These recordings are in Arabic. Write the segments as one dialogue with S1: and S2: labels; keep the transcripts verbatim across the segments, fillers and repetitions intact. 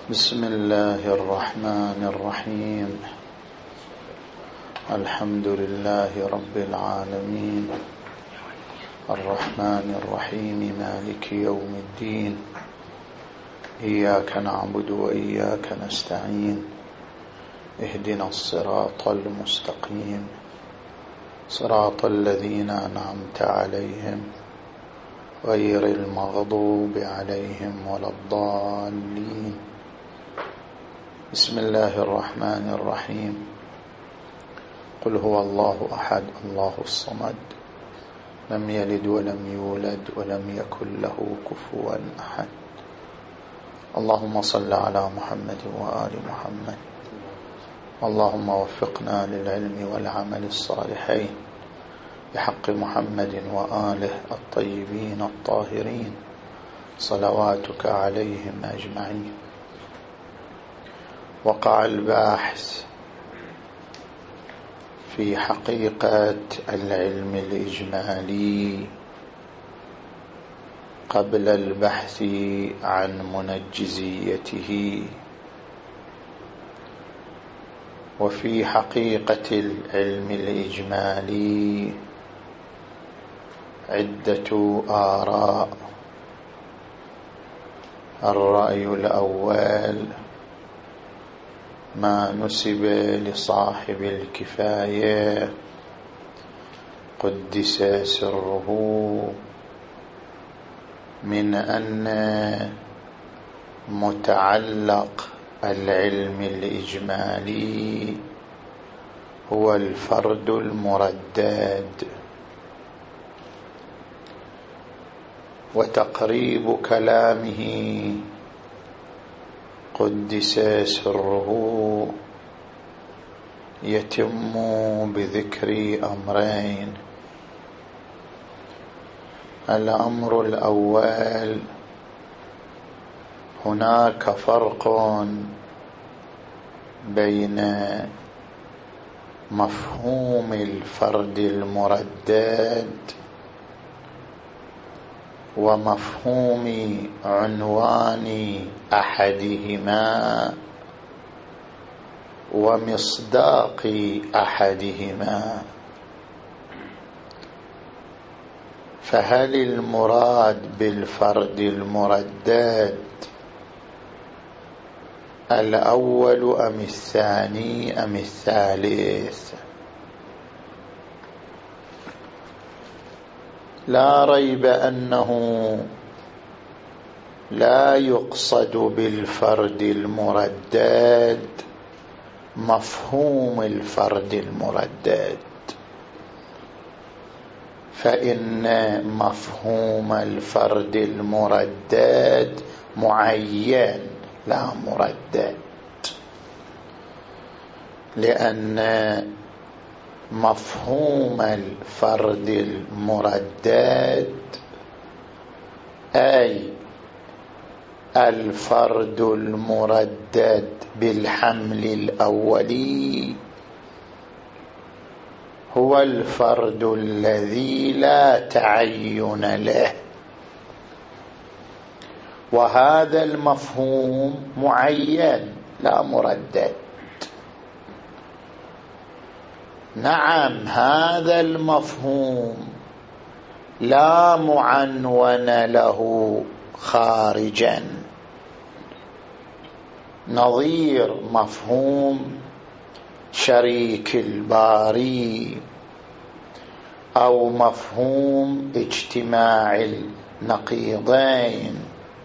S1: بسم الله الرحمن الرحيم. الحمد لله رب العالمين، الرحمن الرحيم، مالك يوم الدين. إياك نعبد وإياك نستعين، اهدنا الصراط المستقيم، صراط الذين أنعمت عليهم غير المغضوب عليهم ولا الضالين. بسم الله الرحمن الرحيم. قل هو الله أحد الله الصمد لم يلد ولم يولد ولم يكن له كفوا أحد. اللهم صل على محمد وآل محمد. اللهم وفقنا للعلم والعمل الصالحين بحق محمد وآله الطيبين الطاهرين، صلواتك عليهم أجمعين. وقع الباحث في حقيقة العلم الإجمالي قبل البحث عن منجزيته. وفي حقيقة العلم الإجمالي عدة آراء. الرأي الأول ما نسب لصاحب الكفاية قدس سره من أن متعلق العلم الإجمالي هو الفرد المردد. وتقريب كلامه قدس سره يتم بذكر أمرين. الأمر الأول، هناك فرق بين مفهوم الفرد المردد ومفهوم عنوان أحدهما ومصداق أحدهما. فهل المراد بالفرد المردد الأول أم الثاني أم الثالث؟ لا ريب أنه لا يقصد بالفرد المردد مفهوم الفرد المردد، فإن مفهوم الفرد المردد معين لا مردد، لأن مفهوم الفرد المردد أي الفرد المردد بالحمل الأولي هو الفرد الذي لا تعين له، وهذا المفهوم معين لا مردد. نعم، هذا المفهوم لا معنون له خارجا، نظير مفهوم شريك الباري أو مفهوم اجتماع النقيضين،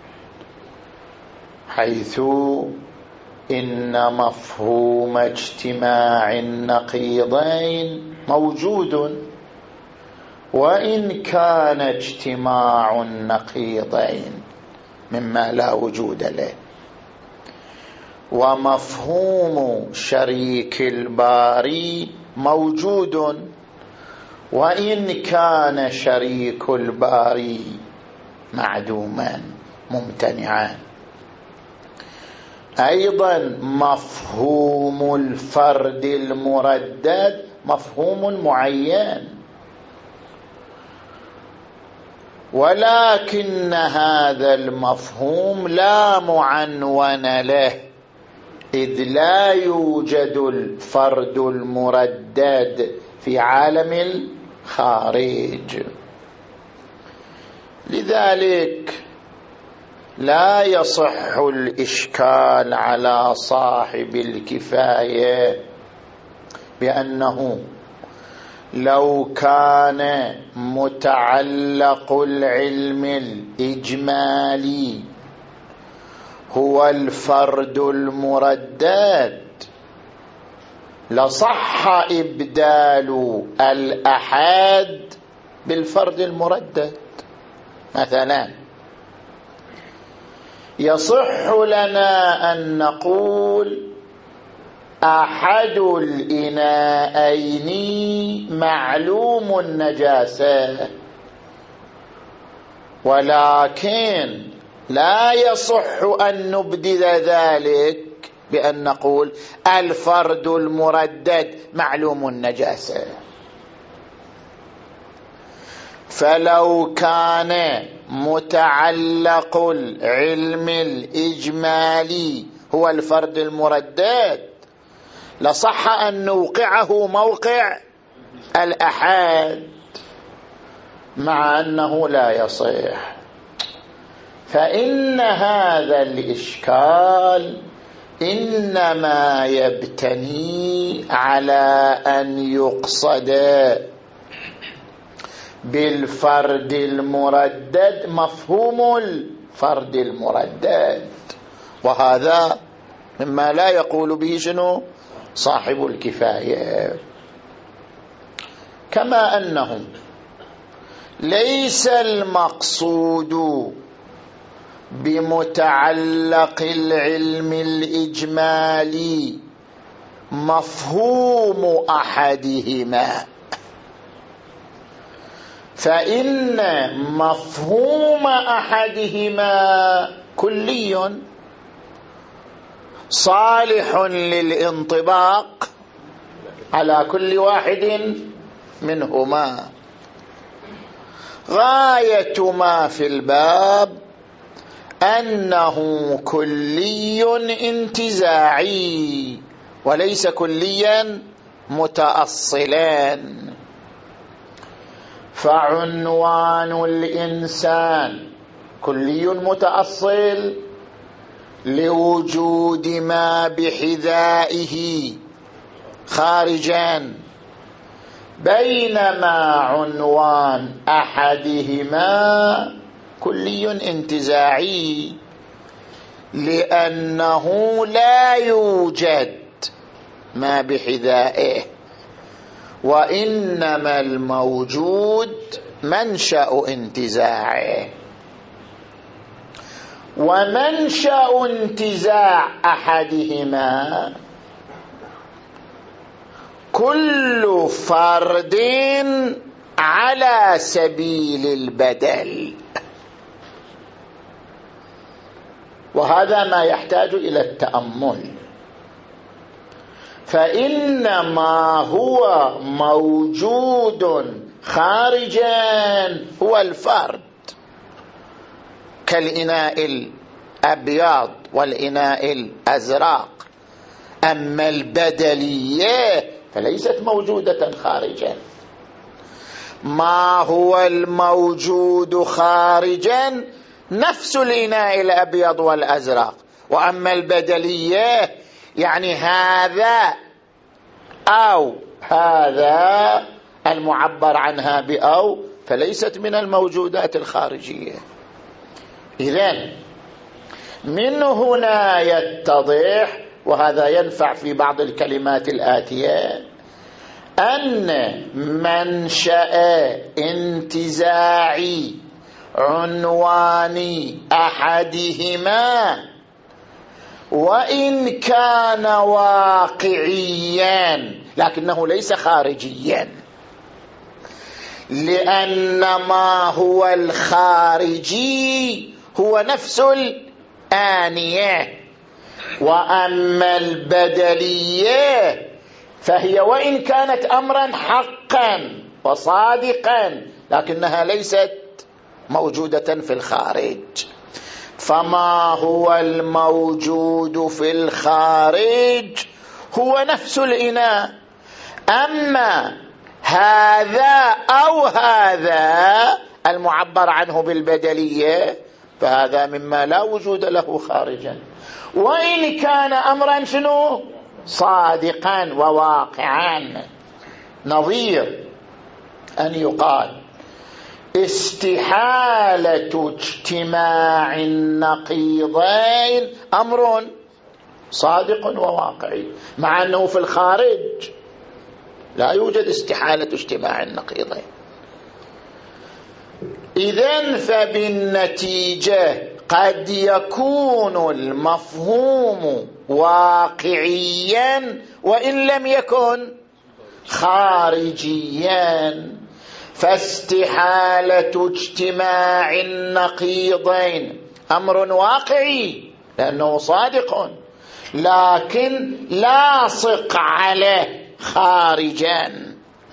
S1: حيث إن مفهوم اجتماع النقيضين موجود، وإن كان اجتماع النقيضين مما لا وجود له. ومفهوم شريك الباري موجود، وإن كان شريك الباري معدوما ممتنعا. أيضا مفهوم الفرد المردد مفهوم معين، ولكن هذا المفهوم لا معنون له، إذ لا يوجد الفرد المردد في عالم الخارج. لذلك لا يصح الإشكال على صاحب الكفاية بأنه لو كان متعلق العلم الإجمالي هو الفرد المردد لصح إبدال الأحد بالفرد المردد. مثلا يصح لنا أن نقول أحد الإناءين معلوم النجاسة، ولكن لا يصح أن نبدل ذلك بأن نقول الفرد المردد معلوم النجاسة. فلو كان متعلق العلم الإجمالي هو الفرد المردد لصح أن نوقعه موقع الأحد، مع أنه لا يصح. فإن هذا الإشكال إنما يبتني على أن يقصد بالفرد المردد مفهوم الفرد المردد، وهذا مما لا يقول به شنو صاحب الكفاية. كما أنه ليس المقصود بمتعلق العلم الإجمالي مفهوم أحدهما، فإن مفهوم أحدهما كلي صالح للانطباق على كل واحد منهما. غاية ما في الباب أنه كلي انتزاعي وليس كليا متأصلا. فعنوان الإنسان كلي متأصل لوجود ما بحذائه خارجا، بينما عنوان أحدهما كلي انتزاعي لأنه لا يوجد ما بحذائه، وإنما الموجود منشأ انتزاعه. ومنشأ انتزاع أحدهما كل فرد على سبيل البدل، وهذا ما يحتاج إلى التأمل. فإنما هو موجود خارجا هو الفرد، كالإناء الأبيض والإناء الأزرق. أما البدلية فليست موجودة خارجا. ما هو الموجود خارجا نفس الإناء الأبيض والأزرق، وأما البدلية يعني هذا أو هذا المعبر عنها بأو فليست من الموجودات الخارجية. إذن من هنا يتضح، وهذا ينفع في بعض الكلمات الآتية، أن منشأ انتزاعي عنوان أحدهما وإن كان واقعيا لكنه ليس خارجيا، لأن ما هو الخارجي هو نفس الآنية، وأما البدلية فهي وإن كانت أمرا حقا وصادقا لكنها ليست موجودة في الخارج. فما هو الموجود في الخارج هو نفس الإناء. أما هذا أو هذا المعبر عنه بالبدلية فهذا مما لا وجود له خارجا، وإن كان أمرا شنو صادقا وواقعا. نظير أن يقال استحالة اجتماع النقيضين أمر صادق وواقعي، مع أنه في الخارج لا يوجد استحالة اجتماع النقيضين. إذن فبالنتيجة قد يكون المفهوم واقعيا وإن لم يكن خارجيا. فاستحالة اجتماع النقيضين أمر واقعي لأنه صادق، لكن لاصق عليه خارجا.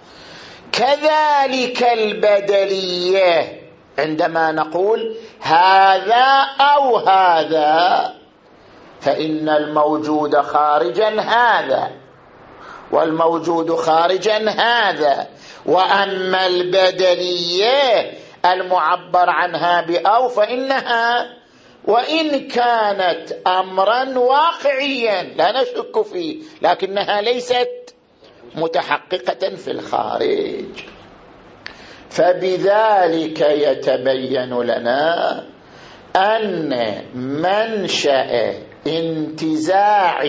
S1: كذلك البدلية عندما نقول هذا أو هذا فإن الموجود خارجا هذا والموجود خارجا هذا. وأما البدلية المعبر عنها بأو فإنها وإن كانت أمرا واقعيا لا نشك فيه لكنها ليست متحققة في الخارج. فبذلك يتبين لنا أن منشأ انتزاع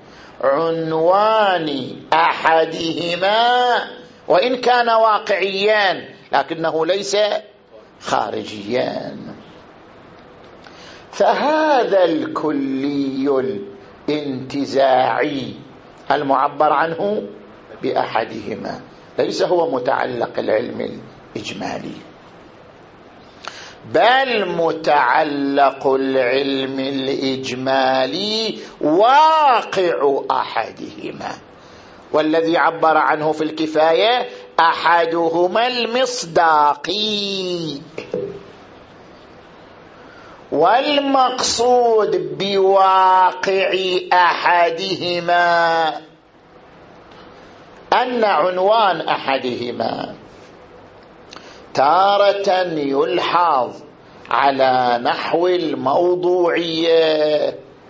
S1: عنوان أحدهما وإن كان واقعيا لكنه ليس خارجيا. فهذا الكلي الانتزاعي المعبر عنه بأحدهما ليس هو متعلق العلم الإجمالي، بل متعلق العلم الإجمالي واقع أحدهما، والذي عبر عنه في الكفاية أحدهما المصداقي. والمقصود بواقع أحدهما أن عنوان أحدهما تارة يلحظ على نحو الموضوعية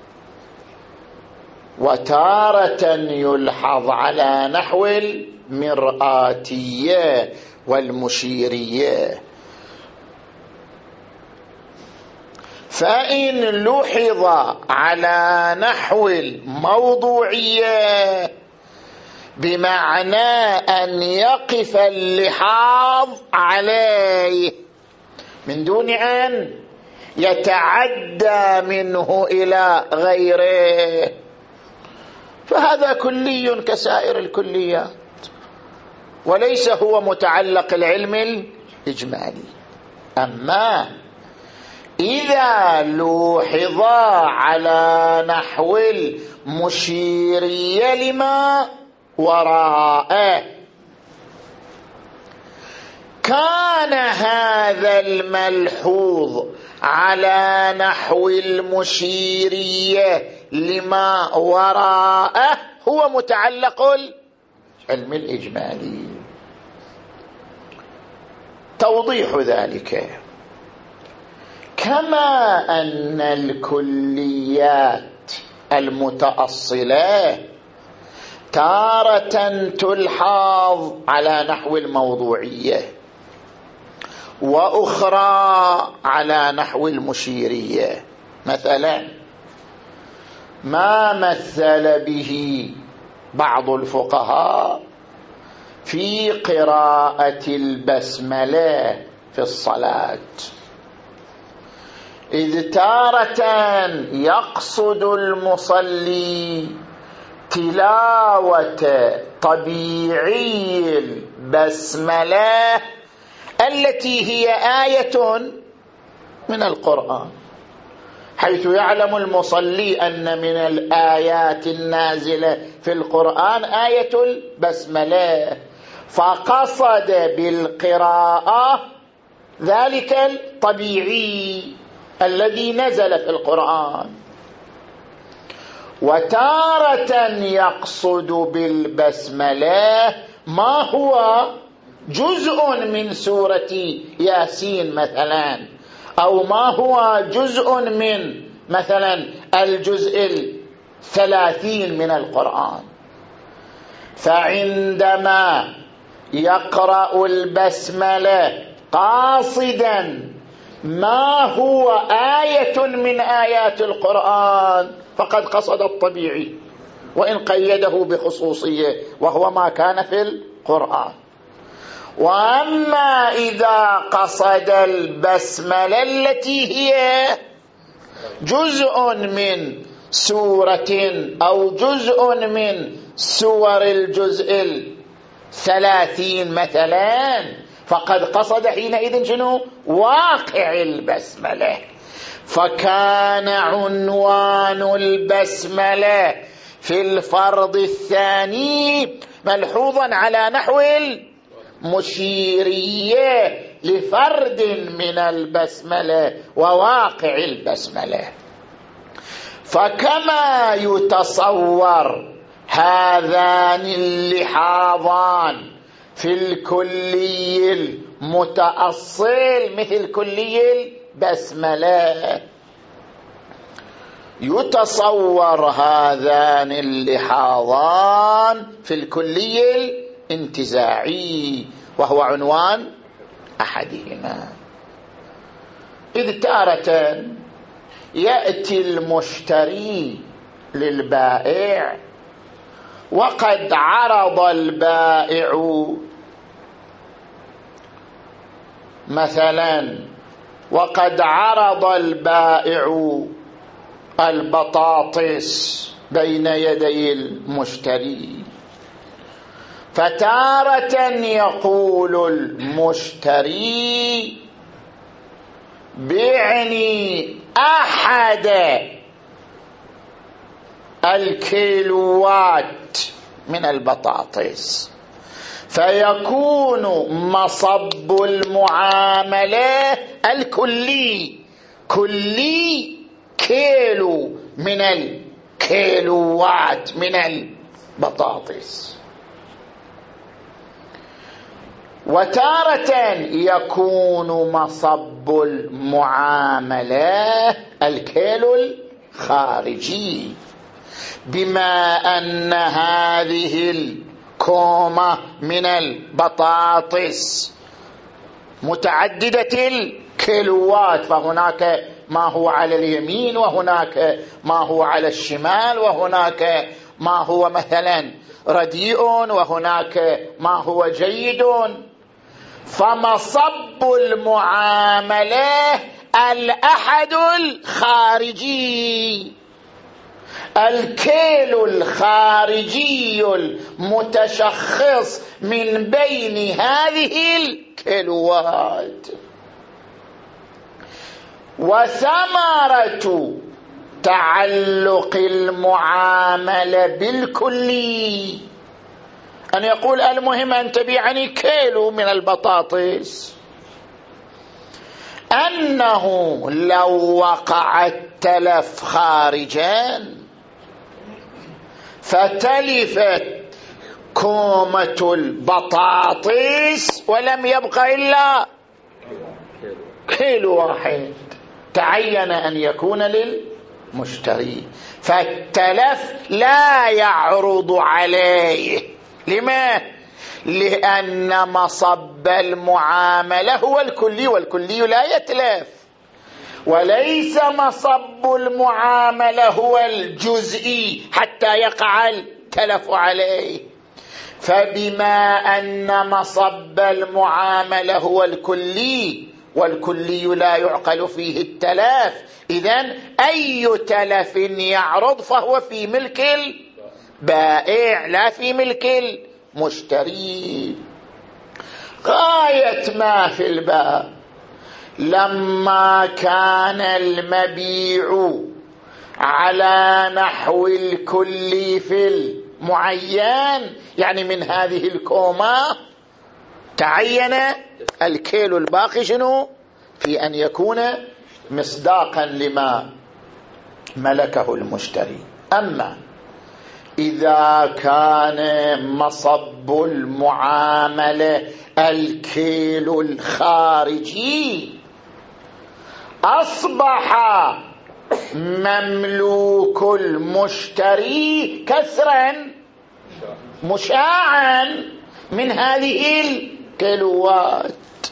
S1: وتارة يلحظ على نحو المرآتية والمشيرية. فإن لحظ على نحو الموضوعية بمعنى أن يقف اللحاظ عليه من دون أن يتعدى منه إلى غيره، فهذا كلي كسائر الكليات وليس هو متعلق العلم الإجمالي. أما إذا لوحظ على نحو المشيرية لما وراءه كان هذا الملحوظ على نحو المشيرية لما وراءه هو متعلق العلم الإجمالي. توضيح ذلك كما أن الكليات المتأصلة تارة تلحظ على نحو الموضوعية وأخرى على نحو المشيرية. مثلا ما مثل به بعض الفقهاء في قراءة البسملة في الصلاة، إذ تارة يقصد المصلي تلاوة طبيعي البسملة التي هي آية من القرآن، حيث يعلم المصلي أن من الآيات النازلة في القرآن آية البسملة، فقصد بالقراءة ذلك الطبيعي الذي نزل في القرآن. وتارة يقصد بالبسملة ما هو جزء من سورة ياسين مثلا، أو ما هو جزء من مثلا الجزء الثلاثين من القرآن. فعندما يقرأ البسملة قاصدا ما هو آية من آيات القرآن فقد قصد الطبيعي، وإن قيده بخصوصية وهو ما كان في القرآن. وأما إذا قصد البسملة التي هي جزء من سورة أو جزء من سور الجزء الثلاثين مثلا، فقد قصد حينئذ شنو؟ واقع البسملة. فكان عنوان البسملة في الفرض الثاني ملحوظا على نحو المشيرية لفرد من البسملة وواقع البسملة. فكما يتصور هذان اللحاظان في الكلي المتأصل مثل كلي البسملة، يتصور هذان اللحاظان في الكلي الانتزاعي وهو عنوان أحدهما. إذ تارة يأتي المشتري للبائع وقد عرض البائع مثلا وقد عرض البائع البطاطس بين يدي المشتري، فتارة يقول المشتري بعني أحد الكيلوات من البطاطس، فيكون مصب المعاملة الكلي كلي كيلو من الكيلوات من البطاطس. وتارة يكون مصب المعاملة الكيلو الخارجي، بما أن هذه الكومة من البطاطس متعددة الكيلوات، فهناك ما هو على اليمين وهناك ما هو على الشمال، وهناك ما هو مثلا رديء وهناك ما هو جيد. فمصب المعاملة الأحد الخارجي، الكيلو الخارجي المتشخص من بين هذه الكيلوات. وثمرة تعلق المعاملة بالكلي أن يقول المهم أن تبيعني كيلو من البطاطس، أنه لو وقع التلف خارجا فتلفت كومة البطاطس ولم يبقى إلا كيلو واحد، تعين أن يكون للمشتري، فالتلف لا يعرض عليه. لما؟ لأن مصب المعاملة هو الكلي، والكلي لا يتلف، وليس مصب المعاملة هو الجزئي حتى يقع التلف عليه. فبما أن مصب المعاملة هو الكلي والكلي لا يعقل فيه التلف، إذن أي تلف يعرض فهو في ملك البائع لا في ملك المشتري. غاية ما في الباب لما كان المبيع على نحو الكلي في المعين، يعني من هذه الكومة تعين الكيل الباقي شنو في أن يكون مصداقا لما ملكه المشتري. أما إذا كان مصب المعاملة الكيل الخارجي أصبح مملوك المشتري كسرا مشاعا من هذه الكيلوات،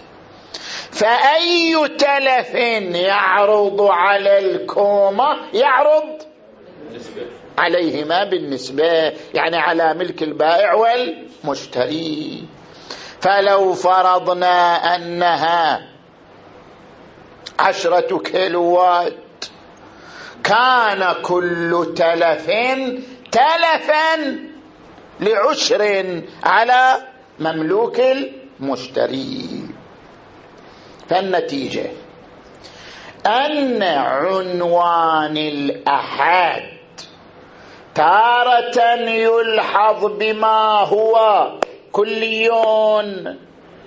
S1: فأي تلف يعرض على الكومة يعرض عليهما بالنسبة، يعني على ملك البائع والمشتري. فلو فرضنا أنها عشرة كيلوات كان كل تلف تلفا لعشر على مملوك المشتري. فالنتيجة أن عنوان الأحد تارة يلحظ بما هو كليون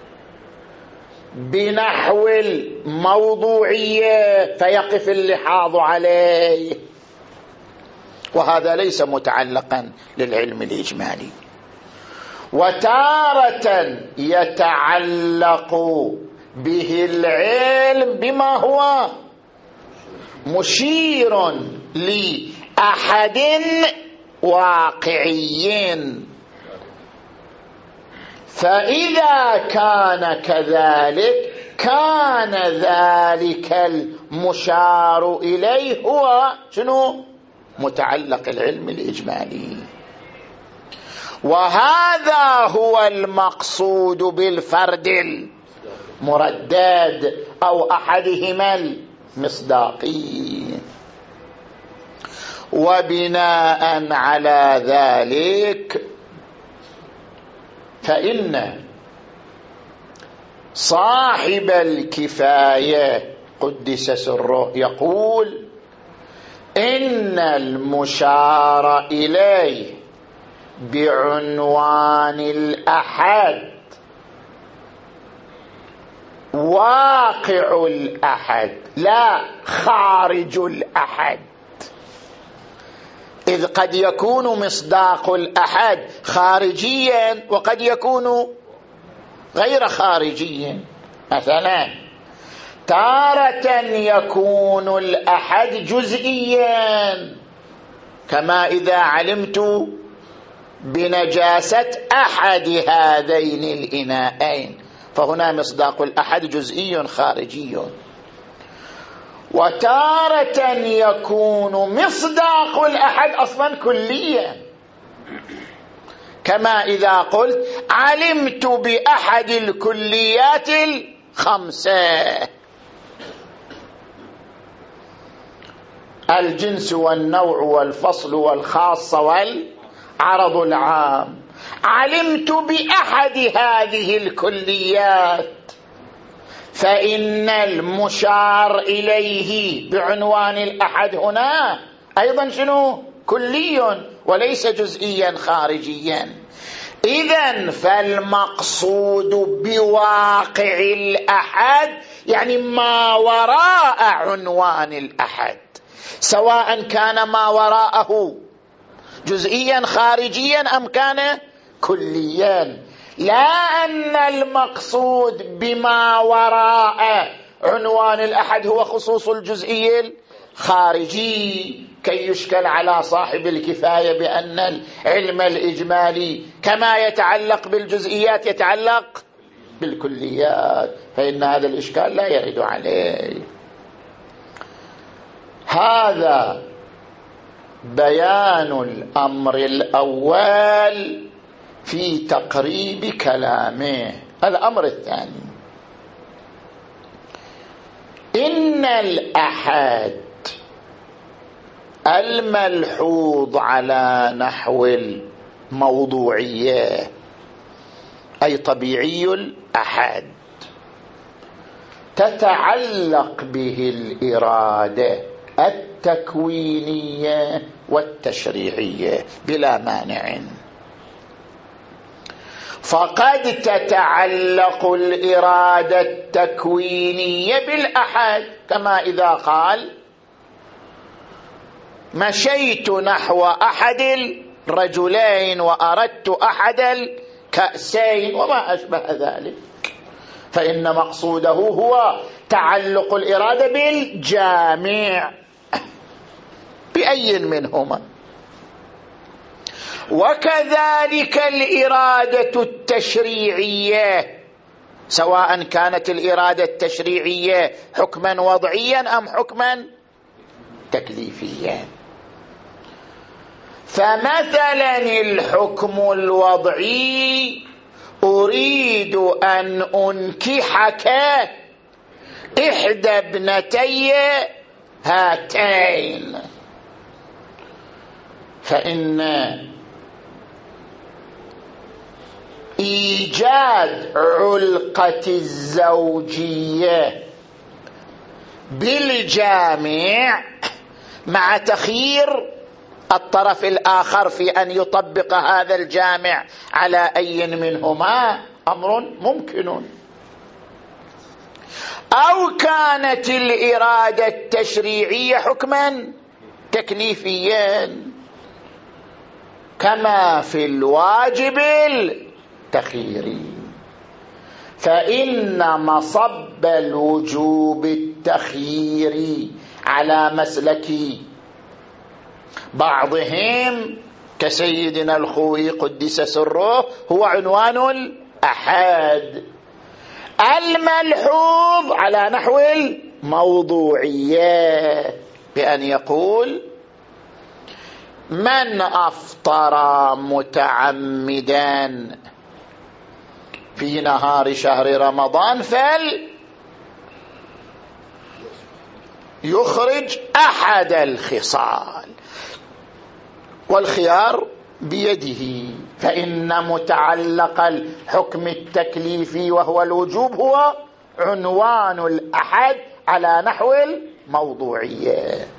S1: بنحو الموضوعية فيقف اللحاظ عليه، وهذا ليس متعلقا للعلم الإجمالي. وتارة يتعلق به العلم بما هو مشير لأحد واقعيين، فإذا كان كذلك كان ذلك المشار إليه هو شنو؟ متعلق العلم الإجمالي. وهذا هو المقصود بالفرد المردد أو أحدهما المصداقي. وبناء على ذلك فإن صاحب الكفاية قدس سره يقول إن المشار إليه بعنوان الأحد واقع الأحد لا خارج الأحد، إذ قد يكون مصداق الأحد خارجيا وقد يكون غير خارجيا. مثلا تارة يكون الأحد جزئيا كما إذا علمت بنجاسة أحد هذين الإناءين فهنا مصداق الأحد جزئي خارجي. وتارة يكون مصداق الأحد أصلا كليا كما إذا قلت علمت بأحد الكليات الخمسة، الجنس والنوع والفصل والخاصة والعرض العام، علمت بأحد هذه الكليات، فإن المشار إليه بعنوان الأحد هنا أيضا شنو؟ كلي وليس جزئيا خارجيا. إذن فالمقصود بواقع الأحد يعني ما وراء عنوان الأحد، سواء كان ما وراءه جزئيا خارجيا أم كان كليا، لا أن المقصود بما وراء عنوان الأحد هو خصوص الجزئي الخارجي كي يشكل على صاحب الكفاية بأن العلم الإجمالي كما يتعلق بالجزئيات يتعلق بالكليات، فإن هذا الإشكال لا يرد عليه. هذا بيان الأمر الأول في تقريب كلامه. الأمر الثاني إن الأحد الملحوظ على نحو الموضوعية أي طبيعي الأحد تتعلق به الإرادة التكوينية والتشريعية بلا مانع، فقد تتعلق الإرادة التكوينية بالأحد، كما إذا قال مشيت نحو أحد الرجلين وأردت أحد الكأسين وما أشبه ذلك، فإن مقصوده هو تعلق الإرادة بالجامع بأي منهما. وكذلك الإرادة التشريعية، سواء كانت الإرادة التشريعية حكما وضعيا أم حكما تكليفيا. فمثلا الحكم الوضعي أريد أن أنكحك إحدى ابنتي هاتين، فإن إيجاد علقة الزوجية بالجامع مع تخيير الطرف الآخر في أن يطبق هذا الجامع على أي منهما أمر ممكن. أو كانت الإرادة التشريعية حكما تكليفيا كما في الواجب التخييري، فإن مصب الوجوب التخييري على مسلك بعضهم كسيدنا الخوئي قدس سره هو عنوان الأحد الملحوظ على نحو الموضوعية، بأن يقول من أفطر متعمدا في نهار شهر رمضان فل يخرج أحد الخصال، والخيار بيده، فإن متعلق الحكم التكليفي وهو الوجوب هو عنوان الأحد على نحو الموضوعية.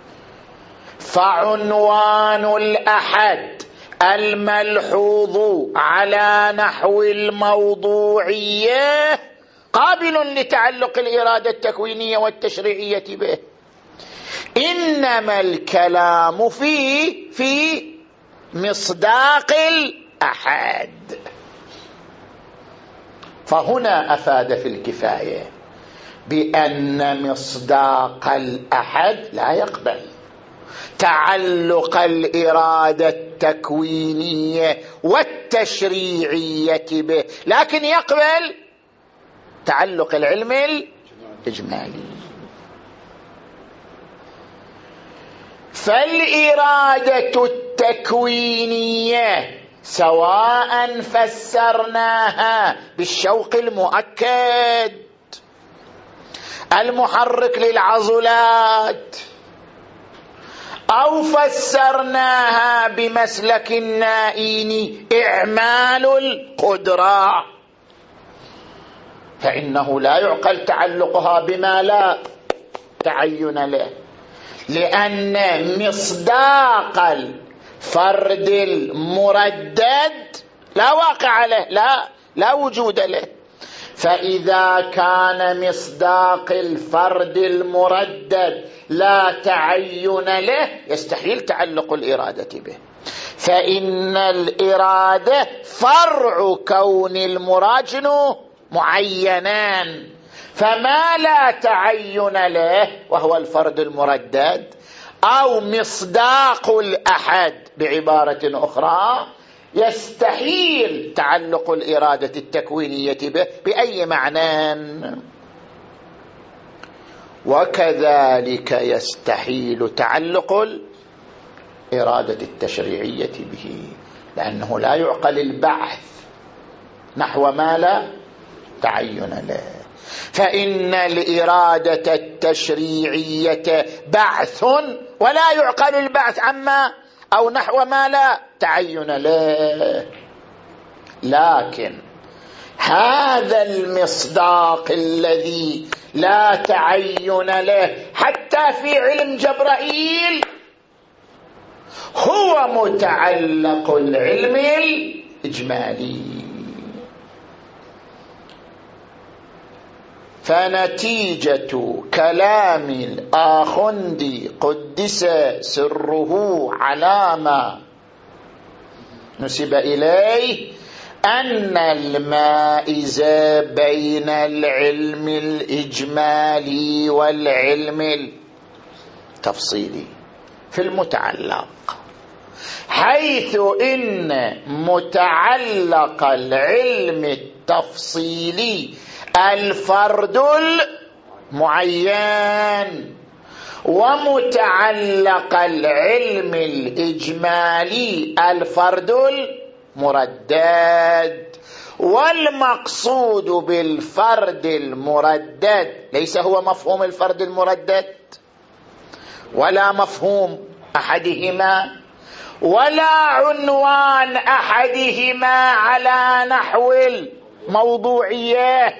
S1: فعنوان الأحد الملحوظ على نحو الموضوعية قابل لتعلق الإرادة التكوينية والتشريعية به، إنما الكلام فيه في مصداق الأحد. فهنا أفاد في الكفاية بأن مصداق الأحد لا يقبل تعلق الإرادة التكوينية والتشريعية به، لكن يقبل تعلق العلم الإجمالي. فالإرادة التكوينية سواء فسرناها بالشوق المؤكد المحرك للعضلات أو فسرناها بمسلك النائين إعمال القدرة، فإنه لا يعقل تعلقها بما لا تعين له، لأن مصداق الفرد المردد لا واقع له، لا لا وجود له. فإذا كان مصداق الفرد المردد لا تعين له يستحيل تعلق الإرادة به، فإن الإرادة فرع كون المراجن معينان، فما لا تعين له وهو الفرد المردد أو مصداق الأحد بعبارة أخرى يستحيل تعلق الإرادة التكوينية به بأي معنى. وكذلك يستحيل تعلق الإرادة التشريعية به، لأنه لا يعقل البعث نحو ما لا تعين له، فإن الإرادة التشريعية بعث ولا يعقل البعث عما أو نحو ما لا تعين له. لكن هذا المصداق الذي لا تعين له حتى في علم جبرائيل هو متعلق العلم الإجمالي، فنتيجة كلام الآخندي قدس سره على ما نسب إليه أن المائز بين العلم الإجمالي والعلم التفصيلي في المتعلق، حيث إن متعلق العلم التفصيلي الفرد المعين، ومتعلق العلم الإجمالي الفرد المردد. والمقصود بالفرد المردد ليس هو مفهوم الفرد المردد ولا مفهوم أحدهما ولا عنوان أحدهما على نحو الموضوعية،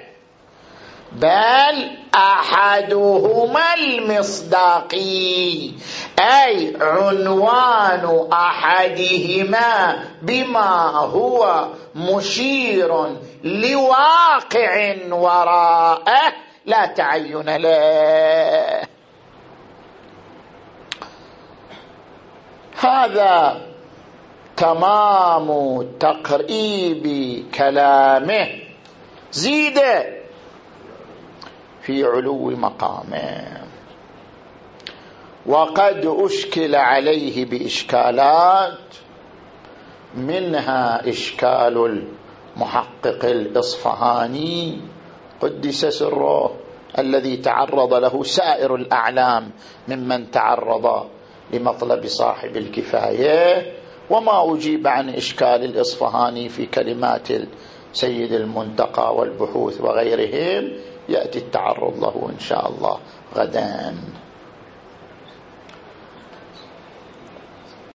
S1: بل أحدهما المصداقي، أي عنوان أحدهما بما هو مشير لواقع وراءه لا تعين له. هذا تمام تقريب كلامه، زيد في علو مقامه. وقد أشكل عليه بإشكالات، منها إشكال المحقق الإصفهاني قدس سره الذي تعرض له سائر الأعلام ممن تعرض لمطلب صاحب الكفاية، وما أجيب عن إشكال الإصفهاني في كلمات سيد المنتقى والبحوث وغيرهم يأتي التعرض له إن شاء الله غدا.